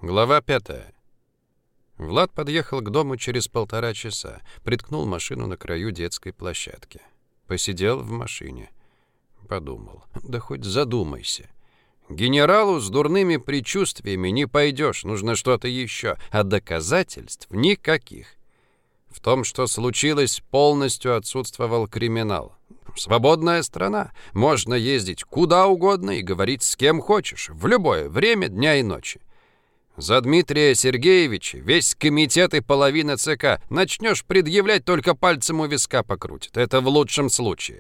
Глава 5. Влад подъехал к дому через 1,5 часа, приткнул машину на краю детской площадки. Посидел в машине. Подумал, да хоть задумайся. Генералу с дурными предчувствиями не пойдешь, нужно что-то еще, а доказательств никаких. В том, что случилось, полностью отсутствовал криминал. Свободная страна, можно ездить куда угодно и говорить с кем хочешь, в любое время дня и ночи. За Дмитрия Сергеевича весь комитет и половина ЦК. Начнешь предъявлять, только пальцем у виска покрутит. Это в лучшем случае.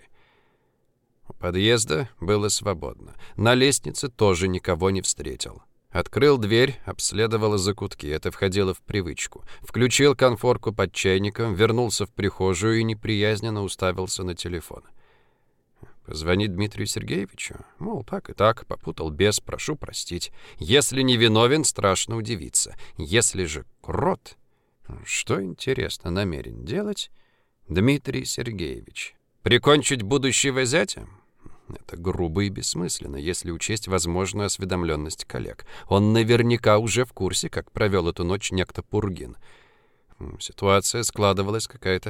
У подъезда было свободно. На лестнице тоже никого не встретил. Открыл дверь, обследовал закутки. Это входило в привычку. Включил конфорку под чайником, вернулся в прихожую и неприязненно уставился на телефон. Позвонить Дмитрию Сергеевичу? Мол, так и так, попутал бес, прошу простить. Если не виновен, страшно удивиться. Если же крот, что, интересно, намерен делать Дмитрий Сергеевич? Прикончить будущего зятя? Это грубо и бессмысленно, если учесть возможную осведомленность коллег. Он наверняка уже в курсе, как провел эту ночь некто Пургин. Ситуация складывалась какая-то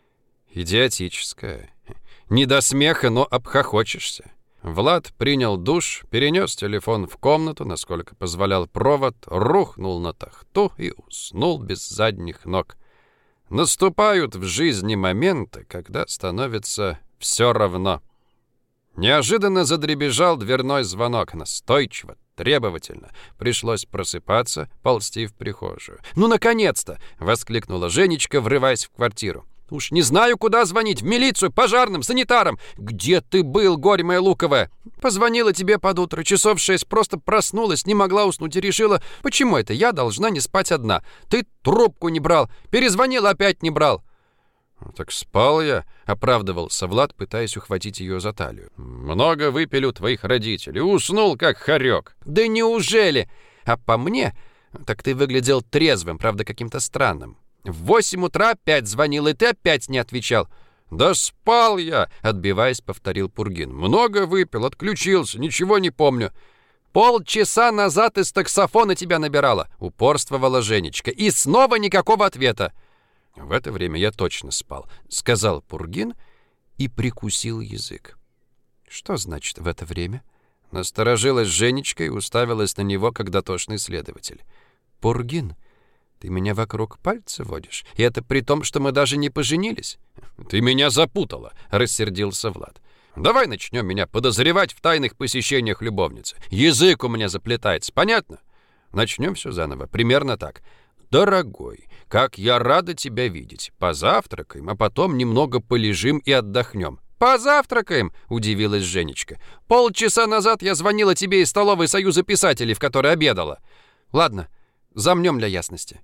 идиотическая. Не до смеха, но обхохочешься. Влад принял душ, перенес телефон в комнату, насколько позволял провод, рухнул на тахту и уснул без задних ног. Наступают в жизни моменты, когда становится все равно. Неожиданно задребезжал дверной звонок, настойчиво, требовательно. Пришлось просыпаться, ползти в прихожую. «Ну, наконец-то!» — воскликнула Женечка, врываясь в квартиру. «Уж не знаю, куда звонить. В милицию, пожарным, санитарам. Где ты был, горе моя луковая? Позвонила тебе под утро, часов 6, просто проснулась, не могла уснуть и решила, почему это я должна не спать одна? Ты трубку не брал, перезвонил, опять не брал». «Так спал я», — оправдывался Влад, пытаясь ухватить ее за талию. «Много выпили у твоих родителей, уснул, как хорек». «Да неужели? А по мне, так ты выглядел трезвым, правда, каким-то странным. В 8 утра опять звонил, и ты опять не отвечал». «Да спал я», — отбиваясь, повторил Пургин. «Много выпил, отключился, ничего не помню». «Полчаса назад из таксофона тебя набирала», — упорствовала Женечка. «И снова никакого ответа». «В это время я точно спал», — сказал Пургин и прикусил язык. «Что значит «в это время»?» Насторожилась Женечка и уставилась на него, как дотошный следователь. «Пургин, ты меня вокруг пальца водишь? И это при том, что мы даже не поженились?» «Ты меня запутала», — рассердился Влад. «Давай начнем меня подозревать в тайных посещениях любовницы. Язык у меня заплетается, понятно? Начнем все заново, примерно так. Дорогой, как я рада тебя видеть. Позавтракаем, а потом немного полежим и отдохнем». «Позавтракаем?» — удивилась Женечка. «Полчаса назад я звонила тебе из столовой Союза писателей, в которой обедала. Ладно, замнем для ясности».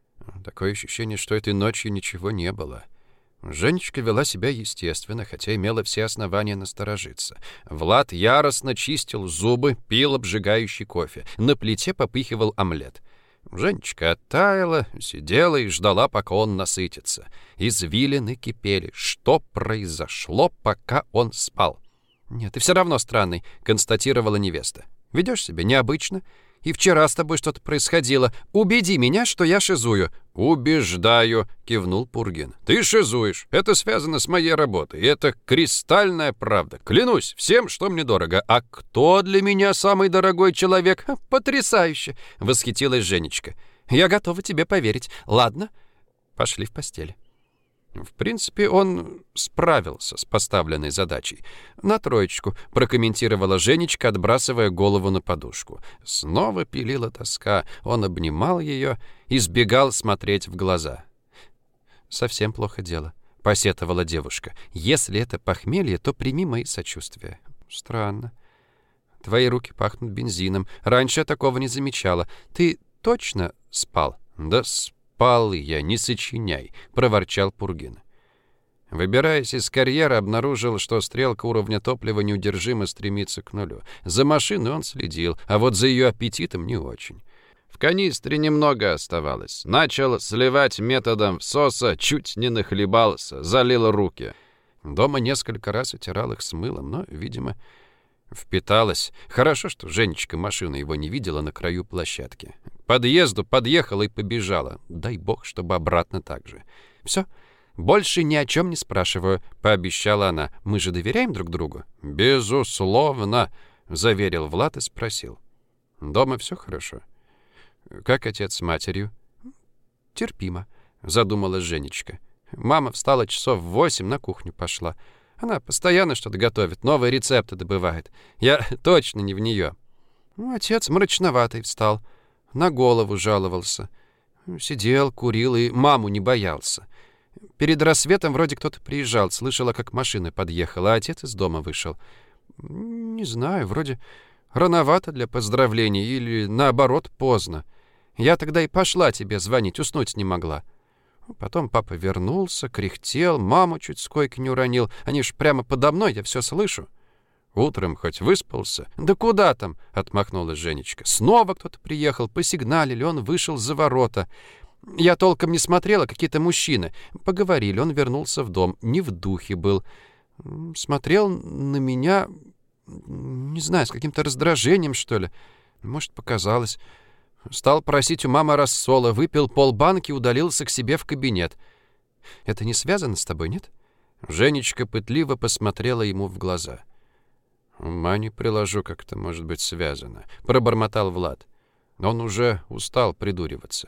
Такое ощущение, что этой ночью ничего не было. Женечка вела себя естественно, хотя имела все основания насторожиться. Влад яростно чистил зубы, пил обжигающий кофе. На плите попыхивал омлет. Женечка оттаяла, сидела и ждала, пока он насытится. Извилины кипели. Что произошло, пока он спал? «Нет, ты все равно странный», — констатировала невеста. «Ведешь себя необычно. И вчера с тобой что-то происходило. Убеди меня, что я шизую». «Убеждаю», — кивнул Пургин. «Ты шизуешь. Это связано с моей работой. И это кристальная правда. Клянусь всем, что мне дорого. А кто для меня самый дорогой человек?» «Потрясающе!» — восхитилась Женечка. «Я готова тебе поверить. Ладно, пошли в постель». В принципе, он справился с поставленной задачей. «На 3, прокомментировала Женечка, отбрасывая голову на подушку. Снова пилила тоска. Он обнимал ее, избегал смотреть в глаза. «Совсем плохо дело», — посетовала девушка. «Если это похмелье, то прими мои сочувствия». «Странно. Твои руки пахнут бензином. Раньше я такого не замечала. Ты точно спал?» «Да спал я, не сочиняй», — проворчал Пургин. Выбираясь из карьера, обнаружил, что стрелка уровня топлива неудержимо стремится к нулю. За машиной он следил, а вот за ее аппетитом не очень. В канистре немного оставалось. Начал сливать методом всоса, чуть не нахлебался, залил руки. Дома несколько раз утирал их с мылом, но, видимо, впиталось. Хорошо, что Женечка машина его не видела на краю площадки. подъезду подъехала и побежала. Дай бог, чтобы обратно так же. Все, больше ни о чем не спрашиваю, пообещала она. Мы же доверяем друг другу? Безусловно, заверил Влад и спросил. Дома все хорошо? Как отец с матерью? Терпимо, задумалась Женечка. Мама встала часов в 8, на кухню пошла. Она постоянно что-то готовит, новые рецепты добывает. Я точно не в нее. Отец мрачноватый встал, на голову жаловался. Сидел, курил и маму не боялся. Перед рассветом вроде кто-то приезжал, слышала, как машина подъехала, а отец из дома вышел. Не знаю, вроде рановато для поздравлений или, наоборот, поздно. Я тогда и пошла тебе звонить, уснуть не могла. Потом папа вернулся, кряхтел, маму чуть с койки не уронил. Они ж прямо подо мной, я все слышу. Утром хоть выспался? Да куда там, отмахнулась Женечка. Снова кто-то приехал, посигналили, он вышел за ворота. Я толком не смотрела, какие-то мужчины. Поговорили, он вернулся в дом, не в духе был. Смотрел на меня, не знаю, с каким-то раздражением, что ли. Может, показалось. Стал просить у мамы рассола, выпил полбанки и удалился к себе в кабинет. Это не связано с тобой, нет? Женечка пытливо посмотрела ему в глаза. «Ума не приложу, как это может быть связано», — пробормотал Влад. Он уже устал придуриваться.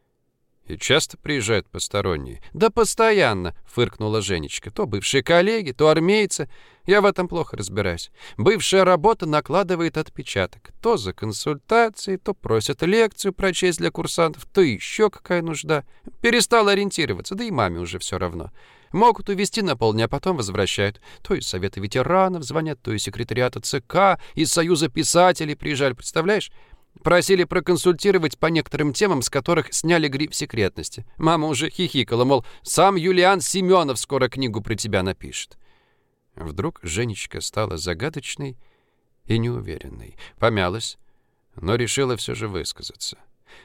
«И часто приезжают посторонние?» «Да постоянно», — фыркнула Женечка. «То бывшие коллеги, то армейцы. Я в этом плохо разбираюсь. Бывшая работа накладывает отпечаток. То за консультацией, то просят лекцию прочесть для курсантов, то еще какая нужда. Перестал ориентироваться, да и маме уже все равно. Могут увезти на полдня, а потом возвращают. То из Совета ветеранов звонят, то из секретариата ЦК, из Союза писателей приезжали, представляешь? Просили проконсультировать по некоторым темам, с которых сняли гриф секретности. Мама уже хихикала, мол, сам Юлиан Семенов скоро книгу про тебя напишет». Вдруг Женечка стала загадочной и неуверенной. Помялась, но решила все же высказаться.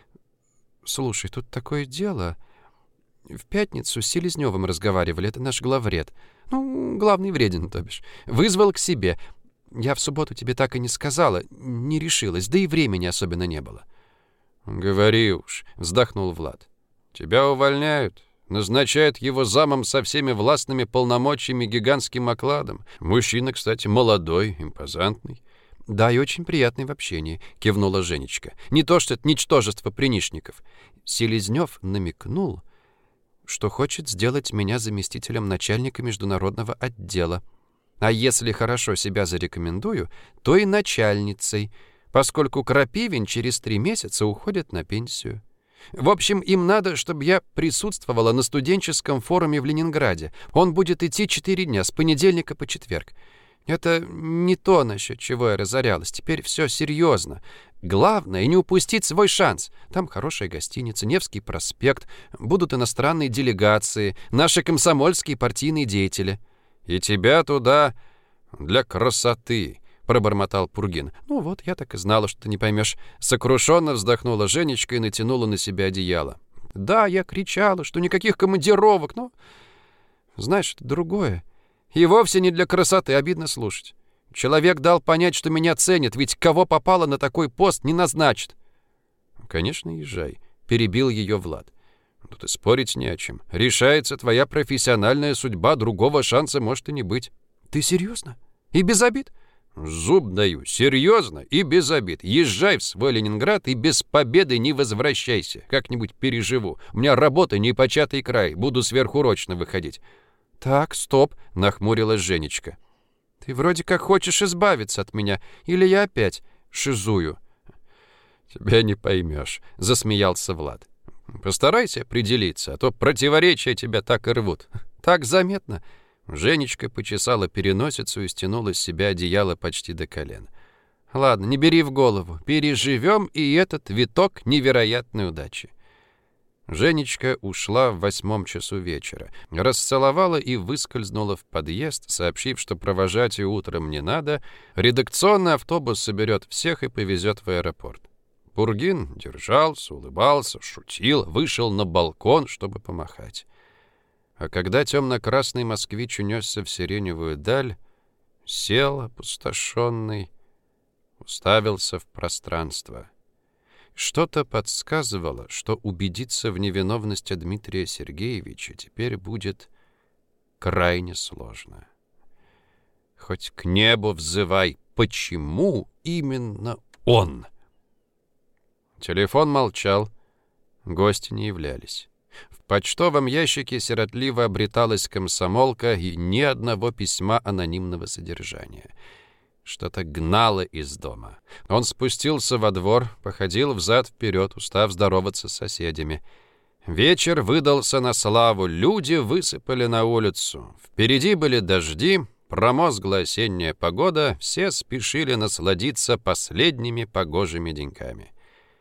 «Слушай, тут такое дело. В пятницу с Селезневым разговаривали, это наш главред. Ну, главный вреден, то бишь. Вызвал к себе. Я в субботу тебе так и не сказала, не решилась, да и времени особенно не было». «Говори уж», — вздохнул Влад. «Тебя увольняют, назначают его замом со всеми властными полномочиями, гигантским окладом. Мужчина, кстати, молодой, импозантный». «Да, и очень приятный в общении», — кивнула Женечка. «Не то, что это ничтожество принишников. Селезнев намекнул, что хочет сделать меня заместителем начальника международного отдела. А если хорошо себя зарекомендую, то и начальницей, поскольку Крапивин через 3 месяца уходит на пенсию. В общем, им надо, чтобы я присутствовала на студенческом форуме в Ленинграде. Он будет идти 4 дня, с понедельника по четверг. Это не то, насчет чего я разорялась. Теперь все серьезно. Главное, не упустить свой шанс. Там хорошая гостиница, Невский проспект, будут иностранные делегации, наши комсомольские партийные деятели». «И тебя туда для красоты», — пробормотал Пургин. «Ну вот, я так и знала, что ты не поймешь». Сокрушенно вздохнула Женечка и натянула на себя одеяло. «Да, я кричала, что никаких командировок, но... Знаешь, это другое. И вовсе не для красоты, обидно слушать. Человек дал понять, что меня ценят, ведь кого попало на такой пост, не назначат». «Конечно, езжай», — перебил ее Влад. «Тут и спорить не о чем. Решается твоя профессиональная судьба, другого шанса может и не быть». «Ты серьезно? И без обид?» «Зуб даю. Серьезно и без обид. Езжай в свой Ленинград и без победы не возвращайся. Как-нибудь переживу. У меня работа непочатый край. Буду сверхурочно выходить». «Так, стоп», — нахмурилась Женечка. «Ты вроде как хочешь избавиться от меня. Или я опять шизую?» «Тебя не поймешь», — засмеялся Влад. «Постарайся определиться, а то противоречия тебя так и рвут». «Так заметно». Женечка почесала переносицу и стянула с себя одеяло почти до колен. «Ладно, не бери в голову. Переживем и этот виток невероятной удачи». Женечка ушла в 8 часу вечера, расцеловала и выскользнула в подъезд, сообщив, что провожать ее утром не надо, редакционный автобус соберет всех и повезет в аэропорт. Пургин держался, улыбался, шутил, вышел на балкон, чтобы помахать. А когда темно-красный москвич унесся в сиреневую даль, сел опустошенный, уставился в пространство. Что-то подсказывало, что убедиться в невиновности Дмитрия Сергеевича теперь будет крайне сложно. Хоть к небу взывай, почему именно он? Телефон молчал, гости не являлись. В почтовом ящике сиротливо обреталась комсомолка и ни одного письма анонимного содержания. Что-то гнало из дома. Он спустился во двор, походил взад-вперед, устав здороваться с соседями. Вечер выдался на славу, люди высыпали на улицу. Впереди были дожди, промозгла осенняя погода, все спешили насладиться последними погожими деньками.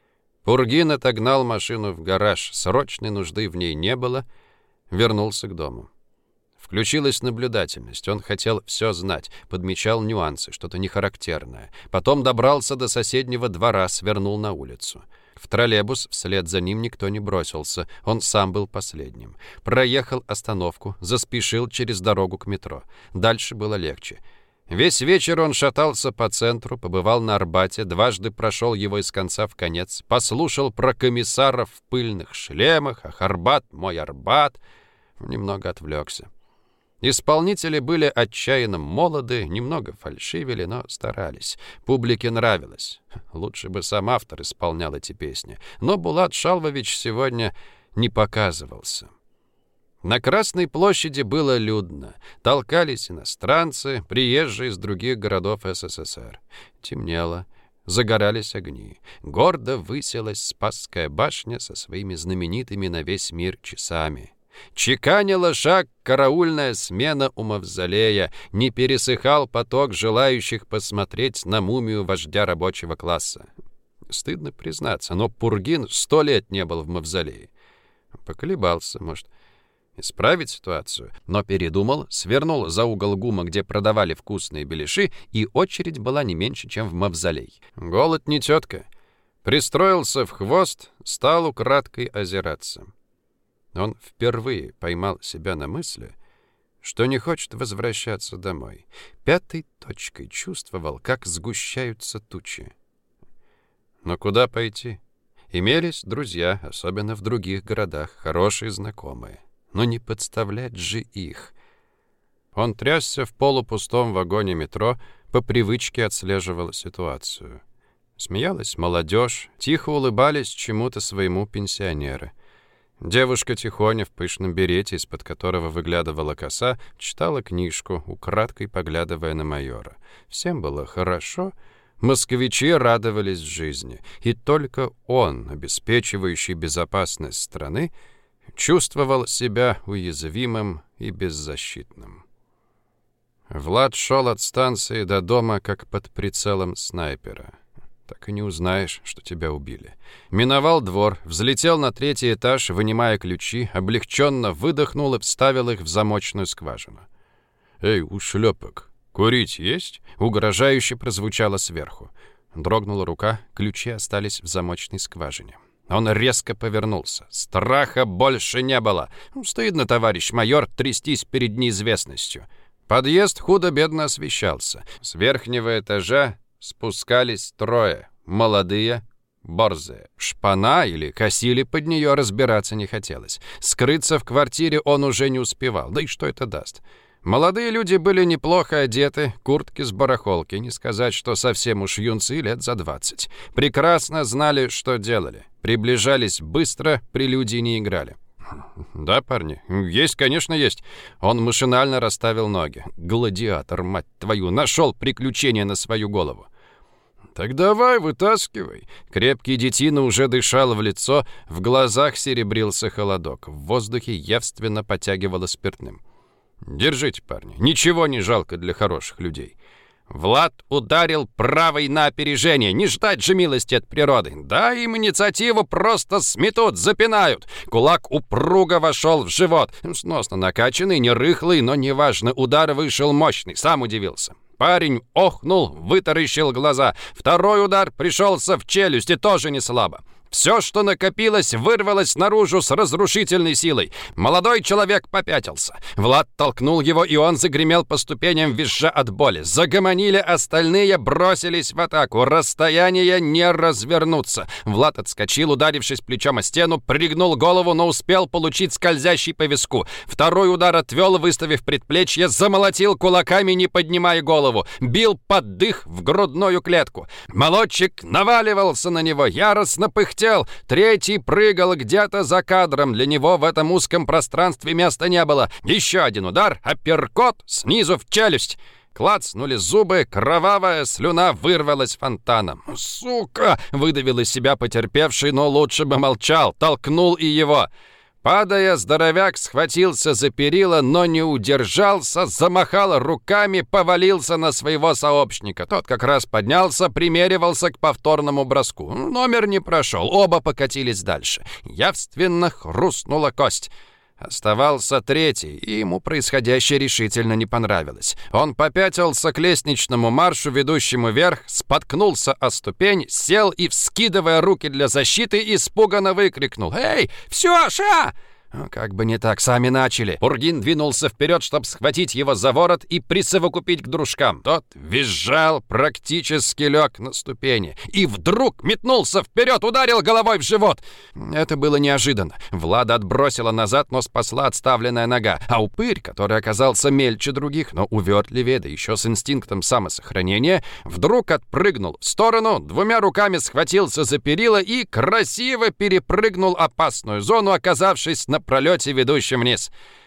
Пургин отогнал машину в гараж, срочной нужды в ней не было, вернулся к дому. Включилась наблюдательность, он хотел все знать, подмечал нюансы, что-то нехарактерное. Потом добрался до соседнего двора, свернул на улицу. В троллейбус вслед за ним никто не бросился, он сам был последним. Проехал остановку, заспешил через дорогу к метро. Дальше было легче. Весь вечер он шатался по центру, побывал на Арбате, дважды прошел его из конца в конец, послушал про комиссаров в пыльных шлемах, ах, Арбат, мой Арбат, немного отвлекся. Исполнители были отчаянно молоды, немного фальшивили, но старались. Публике нравилось. Лучше бы сам автор исполнял эти песни. Но Булат Шалвович сегодня не показывался. На Красной площади было людно. Толкались иностранцы, приезжие из других городов СССР. Темнело. Загорались огни. Гордо высилась Спасская башня со своими знаменитыми на весь мир часами. Чеканила шаг караульная смена у мавзолея, не пересыхал поток желающих посмотреть на мумию вождя рабочего класса. Стыдно признаться, но Пургин 100 лет не был в мавзолее. Поколебался, может, исправить ситуацию, но передумал, свернул за угол ГУМа, где продавали вкусные беляши, и очередь была не меньше, чем в мавзолей. Голод не тетка. Пристроился в хвост, стал украдкой озираться. Он впервые поймал себя на мысли, что не хочет возвращаться домой. Пятой точкой чувствовал, как сгущаются тучи. Но куда пойти? Имелись друзья, особенно в других городах, хорошие знакомые. Но не подставлять же их. Он трясся в полупустом вагоне метро, по привычке отслеживал ситуацию. Смеялась молодежь, тихо улыбались чему-то своему пенсионеры. Девушка Тихоня в пышном берете, из-под которого выглядывала коса, читала книжку, украдкой поглядывая на майора. Всем было хорошо, москвичи радовались жизни, и только он, обеспечивающий безопасность страны, чувствовал себя уязвимым и беззащитным. Влад шел от станции до дома, как под прицелом снайпера. Так и не узнаешь, что тебя убили. Миновал двор, взлетел на 3-й этаж, вынимая ключи, облегченно выдохнул и вставил их в замочную скважину. «Эй, ушлепок, курить есть?» Угрожающе прозвучало сверху. Дрогнула рука, ключи остались в замочной скважине. Он резко повернулся. Страха больше не было. Стыдно, товарищ майор, трястись перед неизвестностью. Подъезд худо-бедно освещался. С верхнего этажа спускались трое. Молодые, борзые. Шпана или косили под нее, разбираться не хотелось. Скрыться в квартире он уже не успевал. Да и что это даст? Молодые люди были неплохо одеты, куртки с барахолки, не сказать, что совсем уж юнцы лет за 20. Прекрасно знали, что делали. Приближались быстро, прелюдии не играли. «Да, парни, есть, конечно, есть». Он машинально расставил ноги. «Гладиатор, мать твою, нашел приключение на свою голову». «Так давай, вытаскивай». Крепкий детина уже дышал в лицо, в глазах серебрился холодок, в воздухе явственно потягивало спиртным. «Держите, парни, ничего не жалко для хороших людей». Влад ударил правой на опережение. Не ждать же милости от природы. Да, им инициативу просто сметут, запинают. Кулак упруго вошел в живот. Сносно накачанный, не рыхлый, но неважно. Удар вышел мощный. Сам удивился. Парень охнул, вытаращил глаза. Второй удар пришелся в челюсть и тоже не слабо. Все, что накопилось, вырвалось наружу с разрушительной силой. Молодой человек попятился. Влад толкнул его, и он загремел по ступеням, визжа от боли. Загомонили остальные, бросились в атаку. Расстояние не развернуться. Влад отскочил, ударившись плечом о стену, пригнул голову, но успел получить скользящий по виску. Второй удар отвел, выставив предплечье, замолотил кулаками, не поднимая голову. Бил под дых в грудную клетку. Молодчик наваливался на него, яростно пыхтел. Третий прыгал где-то за кадром. Для него в этом узком пространстве места не было. Еще один удар, апперкот снизу в челюсть. Клацнули зубы, кровавая слюна вырвалась фонтаном. «Сука!» — выдавил из себя потерпевший, но лучше бы молчал. Толкнул и его. Падая, здоровяк схватился за перила, но не удержался, замахал руками, повалился на своего сообщника. Тот как раз поднялся, примеривался к повторному броску. Номер не прошел, оба покатились дальше. Явственно хрустнула кость. Оставался третий, и ему происходящее решительно не понравилось. Он попятился к лестничному маршу, ведущему вверх, споткнулся о ступень, сел и, вскидывая руки для защиты, испуганно выкрикнул: «Эй, все, ша!» Как бы не так, сами начали. Пургин двинулся вперед, чтобы схватить его за ворот и присовокупить к дружкам. Тот визжал, практически лег на ступени. И вдруг метнулся вперед, ударил головой в живот. Это было неожиданно. Влада отбросила назад, но спасла отставленная нога. А упырь, который оказался мельче других, но увертливее, да еще с инстинктом самосохранения, вдруг отпрыгнул в сторону, двумя руками схватился за перила и красиво перепрыгнул опасную зону, оказавшись на пролете, ведущем вниз.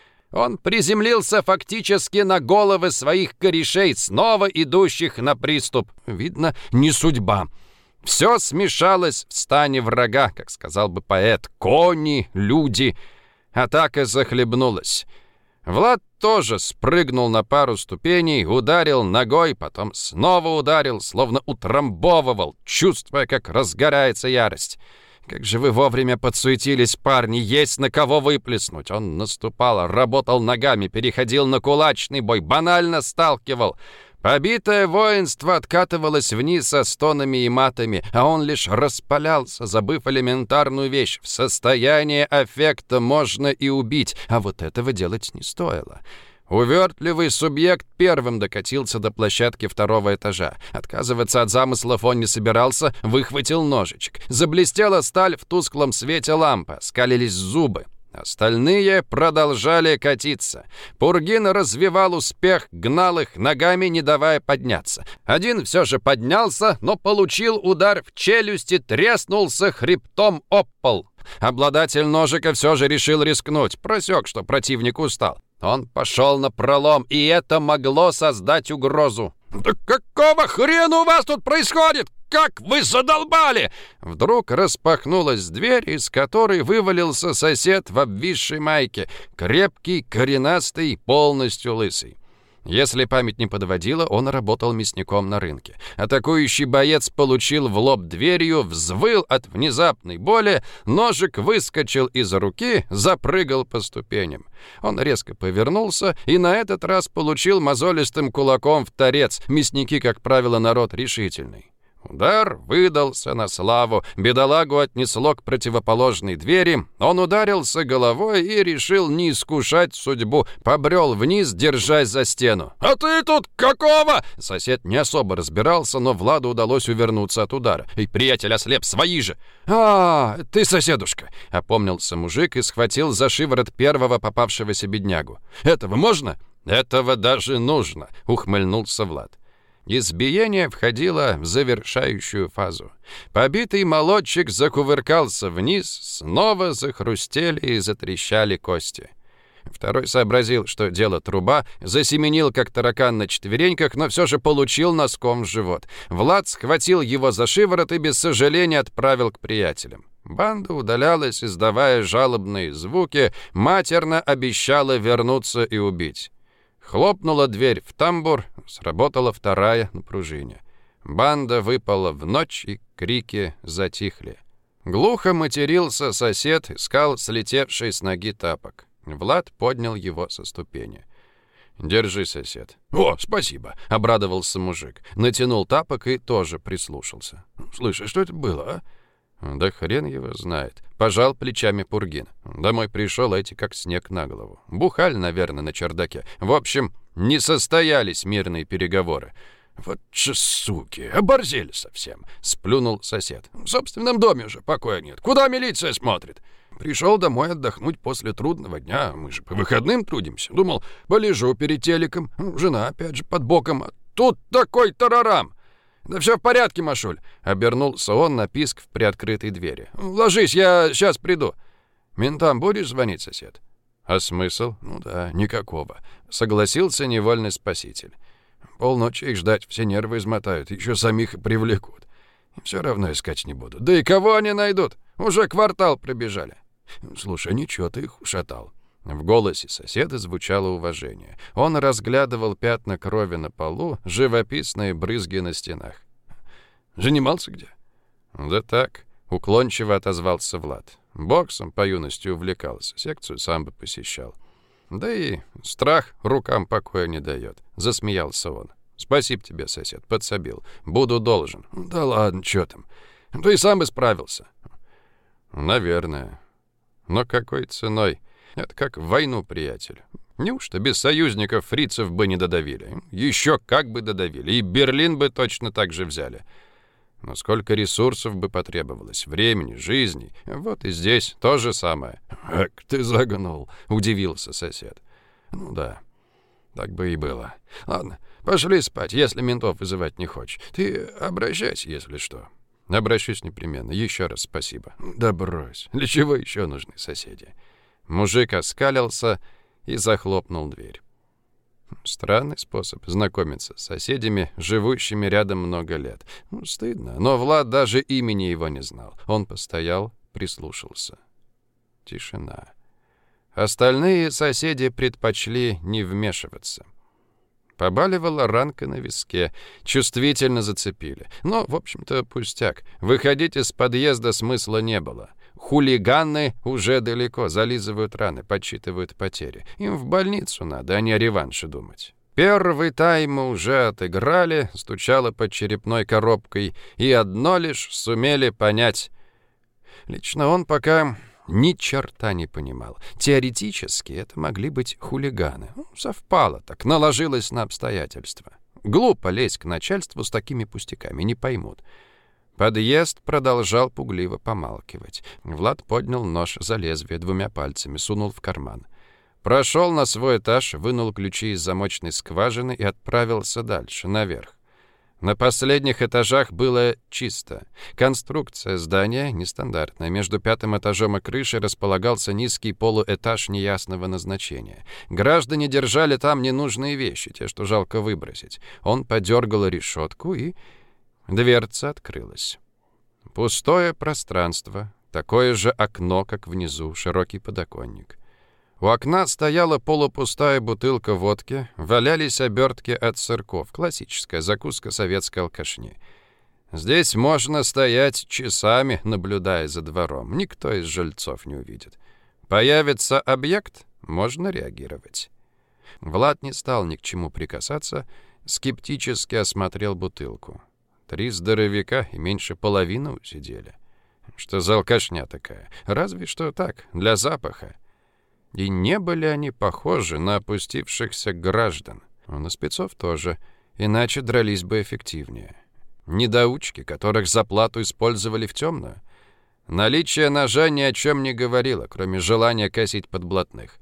Он приземлился фактически на головы своих корешей, снова идущих на приступ. Видно, не судьба. Все смешалось в стане врага, как сказал бы поэт. Кони, люди. Атака захлебнулась. Влад тоже спрыгнул на пару ступеней, ударил ногой, потом снова ударил, словно утрамбовывал, чувствуя, как разгорается ярость. «Как же вы вовремя подсуетились, парни, есть на кого выплеснуть!» Он наступал, работал ногами, переходил на кулачный бой, банально сталкивал. Побитое воинство откатывалось вниз со стонами и матами, а он лишь распалялся, забыв элементарную вещь. В состоянии аффекта можно и убить, а вот этого делать не стоило. Увертливый субъект первым докатился до площадки второго этажа. Отказываться от замыслов он не собирался, выхватил ножичек. Заблестела сталь в тусклом свете лампы, скалились зубы. Остальные продолжали катиться. Пургин развивал успех, гнал их ногами, не давая подняться. Один все же поднялся, но получил удар в челюсти, треснулся хребтом об пол. Обладатель ножика все же решил рискнуть, просек, что противник устал. Он пошел напролом, и это могло создать угрозу. «Да какого хрена у вас тут происходит? Как вы задолбали!» Вдруг распахнулась дверь, из которой вывалился сосед в обвисшей майке, крепкий, коренастый, полностью лысый. Если память не подводила, он работал мясником на рынке. Атакующий боец получил в лоб дверью, взвыл от внезапной боли, ножик выскочил из руки, запрыгал по ступеням. Он резко повернулся и на этот раз получил мозолистым кулаком в торец. Мясники, как правило, народ решительный. Удар выдался на славу. Бедолагу отнесло к противоположной двери. Он ударился головой и решил не искушать судьбу. Побрел вниз, держась за стену. «А ты тут какого?» Сосед не особо разбирался, но Владу удалось увернуться от удара. «Эй, приятель, ослеп, свои же!» «А, ты соседушка!» Опомнился мужик и схватил за шиворот первого попавшегося беднягу. «Этого можно?» «Этого даже нужно!» — ухмыльнулся Влад. Избиение входило в завершающую фазу. Побитый молодчик закувыркался вниз, снова захрустели и затрещали кости. Второй сообразил, что дело труба, засеменил, как таракан на четвереньках, но все же получил носком в живот. Влад схватил его за шиворот и без сожаления отправил к приятелям. Банда удалялась, издавая жалобные звуки, матерно обещала вернуться и убить. Хлопнула дверь в тамбур, сработала вторая на пружине. Банда выпала в ночь, и крики затихли. Глухо матерился сосед, искал слетевший с ноги тапок. Влад поднял его со ступени. «Держи, сосед». «О, спасибо», — обрадовался мужик. Натянул тапок и тоже прислушался. «Слышь, что это было, а?» Да хрен его знает. Пожал плечами Пургин. Домой пришел, эти как снег на голову. Бухали, наверное, на чердаке. В общем, не состоялись мирные переговоры. Вот же суки, оборзели совсем, сплюнул сосед. В собственном доме уже покоя нет. Куда милиция смотрит? Пришел домой отдохнуть после трудного дня. Мы же по выходным трудимся. Думал, полежу перед телеком. Жена опять же под боком. А тут такой тарарам. «Да все в порядке, Машуль», — обернулся он на писк в приоткрытой двери. «Ложись, я сейчас приду». «Ментам будешь звонить, сосед?» «А смысл?» «Ну да, никакого», — согласился невольный спаситель. «Полночи их ждать, все нервы измотают, еще самих и привлекут. Все равно искать не буду. Да и кого они найдут? Уже квартал пробежали». «Слушай, ничего, ты их ушатал». В голосе соседа звучало уважение. Он разглядывал пятна крови на полу, живописные брызги на стенах. «Занимался где?» «Да так», — уклончиво отозвался Влад. «Боксом по юности увлекался, секцию самбо посещал. Да и страх рукам покоя не дает», — засмеялся он. «Спасибо тебе, сосед, подсобил. Буду должен». «Да ладно, что там? Ты и сам бы справился». «Наверное. Но какой ценой? Это как в войну, приятель. Неужто без союзников фрицев бы не додавили? Еще как бы додавили. И Берлин бы точно так же взяли. Но сколько ресурсов бы потребовалось, времени, жизни. Вот и здесь то же самое». «Ак, ты загнул», — удивился сосед. «Ну да, так бы и было. Ладно, пошли спать, если ментов вызывать не хочешь. Ты обращайся, если что». «Обращусь непременно. Еще раз спасибо». «Да брось. Для чего еще нужны соседи?» Мужик оскалился и захлопнул дверь. Странный способ знакомиться с соседями, живущими рядом много лет. Стыдно, но Влад даже имени его не знал. Он постоял, прислушался. Тишина. Остальные соседи предпочли не вмешиваться. Побаливала ранка на виске, чувствительно зацепили. Но, в общем-то, пустяк. Выходить из подъезда смысла не было. Хулиганы уже далеко, зализывают раны, подсчитывают потери. Им в больницу надо, а не о реванше думать. Первый тайм уже отыграли, стучало под черепной коробкой, и одно лишь сумели понять. Лично он пока ни черта не понимал. Теоретически это могли быть хулиганы. Совпало так, наложилось на обстоятельства. Глупо лезть к начальству с такими пустяками, не поймут. Подъезд продолжал пугливо помалкивать. Влад поднял нож за лезвие двумя пальцами, сунул в карман. Прошел на свой этаж, вынул ключи из замочной скважины и отправился дальше, наверх. На последних этажах было чисто. Конструкция здания нестандартная. Между 5-м этажом и крышей располагался низкий полуэтаж неясного назначения. Граждане держали там ненужные вещи, те, что жалко выбросить. Он подергал решетку, и дверца открылась. Пустое пространство, такое же окно, как внизу, широкий подоконник. У окна стояла полупустая бутылка водки, валялись обертки от сырков, классическая закуска советской алкашни. Здесь можно стоять часами, наблюдая за двором. Никто из жильцов не увидит. Появится объект, можно реагировать. Влад не стал ни к чему прикасаться, скептически осмотрел бутылку. 3 здоровяка и меньше половины усидели. Что за алкашня такая? Разве что так, для запаха. И не были они похожи на опустившихся граждан. На спецов тоже, иначе дрались бы эффективнее. Недоучки, которых за плату использовали в темную. Наличие ножа ни о чем не говорило, кроме желания косить подблатных.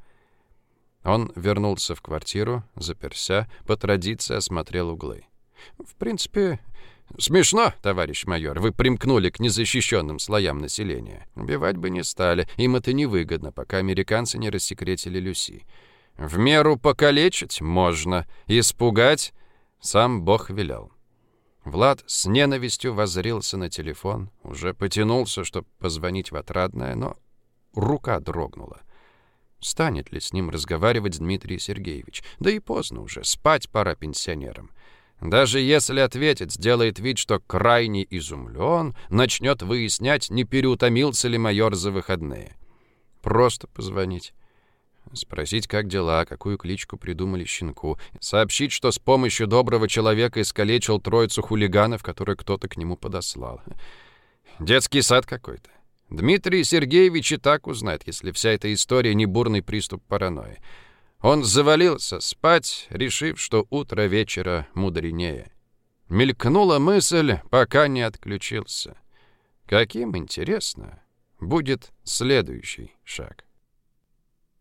Он вернулся в квартиру, заперся, по традиции осмотрел углы. В принципе, смешно, товарищ майор, вы примкнули к незащищенным слоям населения. Убивать бы не стали, им это невыгодно, пока американцы не рассекретили Люси. В меру покалечить можно, испугать сам Бог велел. Влад с ненавистью воззрился на телефон, уже потянулся, чтобы позвонить в отрадное, но рука дрогнула. Станет ли с ним разговаривать Дмитрий Сергеевич? Да и поздно уже, спать пора пенсионерам. Даже если ответит, сделает вид, что крайне изумлен, начнет выяснять, не переутомился ли майор за выходные. Просто позвонить. Спросить, как дела, какую кличку придумали щенку. Сообщить, что с помощью доброго человека искалечил троицу хулиганов, которые кто-то к нему подослал. детский сад какой-то. Дмитрий Сергеевич и так узнает, если вся эта история не бурный приступ паранойи. Он завалился спать, решив, что утро вечера мудренее. Мелькнула мысль, пока не отключился. Каким, интересно, будет следующий шаг?